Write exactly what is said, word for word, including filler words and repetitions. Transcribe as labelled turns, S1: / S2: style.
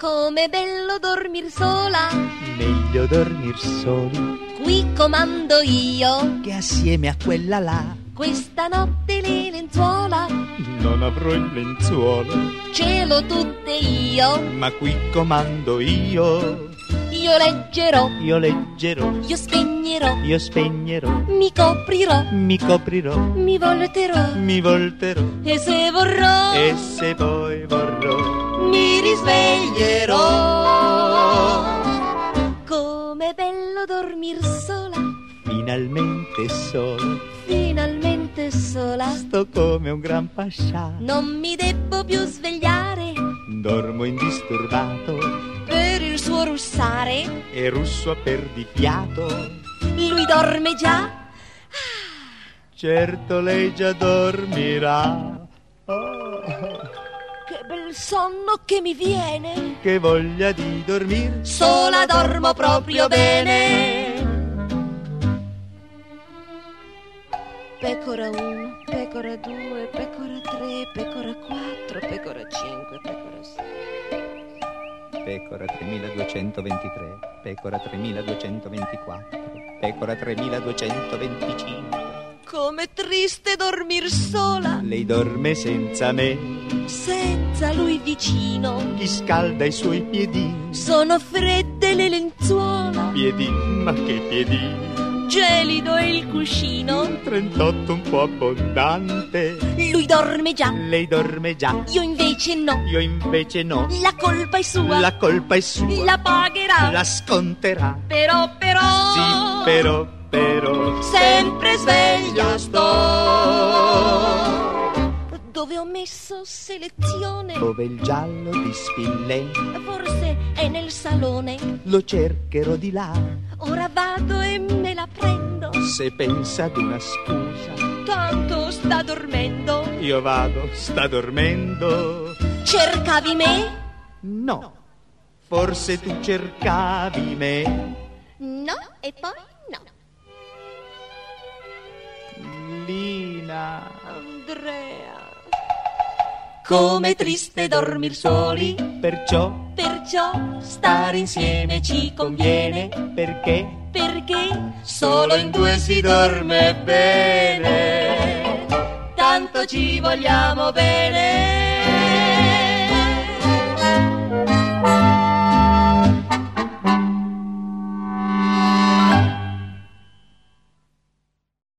S1: Com'è bello dormir sola,
S2: meglio dormir soli,
S1: qui comando io,
S2: che assieme a quella là
S1: questa notte le lenzuola,
S2: non avrò il lenzuolo,
S1: ce l'ho tutte io,
S2: ma qui comando io.
S1: io leggerò,
S2: Io leggerò,
S1: io spegnerò,
S2: io spegnerò,
S1: mi coprirò,
S2: mi coprirò,
S1: mi volterò,
S2: mi volterò,
S1: e se vorrò,
S2: e se poi vorrò
S1: mi risveglierò. Com'è bello dormir sola,
S2: finalmente solo,
S1: finalmente sola,
S2: sto come un gran pascià,
S1: non mi debbo più svegliare
S2: dormo indisturbato
S1: per il suo russare,
S2: e russo a perdifiato.
S1: lui dorme già,
S2: Certo lei già dormirà. Oh,
S1: che bel sonno che mi viene,
S2: che voglia di dormir,
S1: sola dormo proprio bene. Pecora uno, pecora due, pecora tre, pecora quattro, pecora cinque, pecora sei.
S2: Pecora tremiladuecentoventitré, pecora tremiladuecentoventiquattro, pecora tremiladuecentoventicinque.
S1: Com'è triste dormir sola,
S2: Lei dorme senza me,
S1: senza lui vicino,
S2: chi scalda i suoi piedini,
S1: sono fredde le lenzuola,
S2: piedini, ma che piedini,
S1: gelido è il cuscino,
S2: trentotto un po' abbondante.
S1: lui dorme già,
S2: Lei dorme già,
S1: io invece no,
S2: io invece no,
S1: la colpa è sua,
S2: la colpa è sua,
S1: la pagherà,
S2: la sconterà.
S1: però però,
S2: Sì, però, però,
S1: sempre sveglia sto. Dove ho messo selezione?
S2: dove il giallo di Spillè,
S1: Forse è nel salone,
S2: lo cercherò di là.
S1: ora vado e me la prendo,
S2: Se pensa ad una scusa,
S1: tanto sta dormendo.
S2: io vado, sta dormendo.
S1: Cercavi me?
S2: No, forse tu cercavi me.
S1: No, e poi no.
S2: Lina,
S1: Andrea, com'è triste dormir soli,
S2: perciò
S1: perciò
S2: stare insieme ci conviene, perché
S1: perché
S2: solo in due si dorme bene.
S1: tanto ci vogliamo bene.